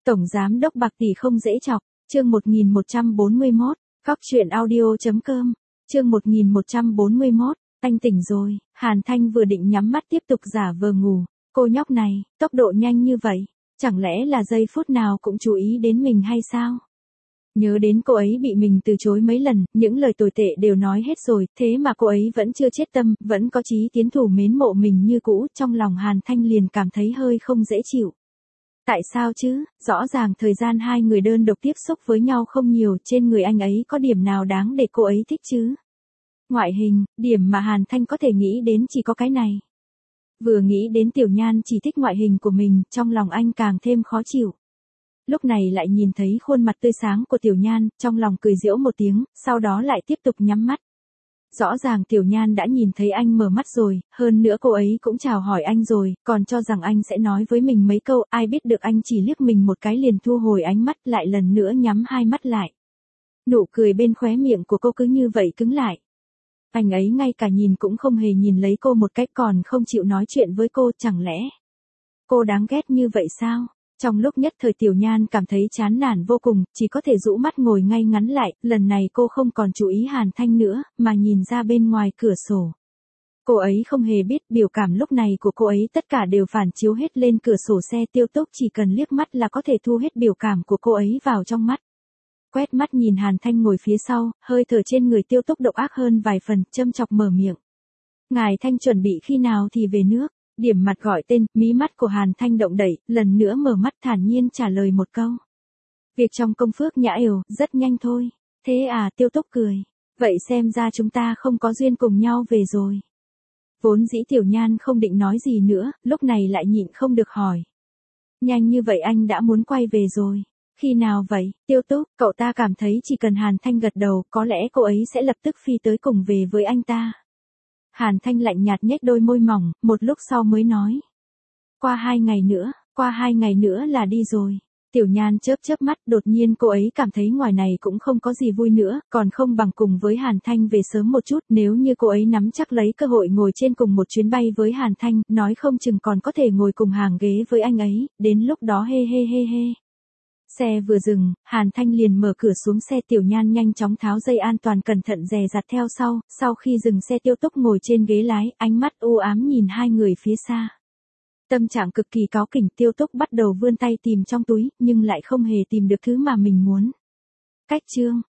Tổng giám đốc bạc tỷ không dễ chọc, chương 1141, Cóc truyện audio.com, chương 1141, anh tỉnh rồi, Hàn Thanh vừa định nhắm mắt tiếp tục giả vờ ngủ, cô nhóc này, tốc độ nhanh như vậy, chẳng lẽ là giây phút nào cũng chú ý đến mình hay sao? Nhớ đến cô ấy bị mình từ chối mấy lần, những lời tồi tệ đều nói hết rồi, thế mà cô ấy vẫn chưa chết tâm, vẫn có chí tiến thủ mến mộ mình như cũ, trong lòng Hàn Thanh liền cảm thấy hơi không dễ chịu. Tại sao chứ, rõ ràng thời gian hai người đơn độc tiếp xúc với nhau không nhiều, trên người anh ấy có điểm nào đáng để cô ấy thích chứ? Ngoại hình, điểm mà Hàn Thanh có thể nghĩ đến chỉ có cái này. Vừa nghĩ đến Tiểu Nhan chỉ thích ngoại hình của mình, trong lòng anh càng thêm khó chịu. Lúc này lại nhìn thấy khuôn mặt tươi sáng của Tiểu Nhan, trong lòng cười giễu một tiếng, sau đó lại tiếp tục nhắm mắt. Rõ ràng Tiểu Nhan đã nhìn thấy anh mở mắt rồi, hơn nữa cô ấy cũng chào hỏi anh rồi, còn cho rằng anh sẽ nói với mình mấy câu, ai biết được anh chỉ liếc mình một cái liền thu hồi ánh mắt lại lần nữa nhắm hai mắt lại. Nụ cười bên khóe miệng của cô cứ như vậy cứng lại. Anh ấy ngay cả nhìn cũng không hề nhìn lấy cô một cách còn không chịu nói chuyện với cô, chẳng lẽ cô đáng ghét như vậy sao? Trong lúc nhất thời Tiểu Nhan cảm thấy chán nản vô cùng, chỉ có thể rũ mắt ngồi ngay ngắn lại, lần này cô không còn chú ý Hàn Thanh nữa, mà nhìn ra bên ngoài cửa sổ. Cô ấy không hề biết biểu cảm lúc này của cô ấy tất cả đều phản chiếu hết lên cửa sổ xe Tiêu Túc, chỉ cần liếc mắt là có thể thu hết biểu cảm của cô ấy vào trong mắt. Quét mắt nhìn Hàn Thanh ngồi phía sau, hơi thở trên người Tiêu Túc độc ác hơn vài phần, châm chọc mở miệng. Ngài Thanh chuẩn bị khi nào thì về nước? Điểm mặt gọi tên, mí mắt của Hàn Thanh động đẩy, lần nữa mở mắt thản nhiên trả lời một câu. Việc trong công phước nhã yểu, rất nhanh thôi. Thế à, Tiêu Túc cười. Vậy xem ra chúng ta không có duyên cùng nhau về rồi. Vốn dĩ Tiểu Nhan không định nói gì nữa, lúc này lại nhịn không được hỏi. Nhanh như vậy anh đã muốn quay về rồi. Khi nào vậy, Tiêu Túc? Cậu ta cảm thấy chỉ cần Hàn Thanh gật đầu, có lẽ cô ấy sẽ lập tức phi tới cùng về với anh ta. Hàn Thanh lạnh nhạt nhếch đôi môi mỏng, một lúc sau mới nói. Qua 2 ngày nữa là đi rồi. Tiểu Nhan chớp chớp mắt, đột nhiên cô ấy cảm thấy ngoài này cũng không có gì vui nữa, còn không bằng cùng với Hàn Thanh về sớm một chút, nếu như cô ấy nắm chắc lấy cơ hội ngồi trên cùng một chuyến bay với Hàn Thanh, nói không chừng còn có thể ngồi cùng hàng ghế với anh ấy, đến lúc đó he he he he. Xe vừa dừng, Hàn Thanh liền mở cửa xuống xe, Tiểu Nhan nhanh chóng tháo dây an toàn cẩn thận dè dặt theo sau khi dừng xe Tiêu Túc ngồi trên ghế lái, ánh mắt u ám nhìn hai người phía xa. Tâm trạng cực kỳ cáu kỉnh, Tiêu Túc bắt đầu vươn tay tìm trong túi, nhưng lại không hề tìm được thứ mà mình muốn. Cách chương,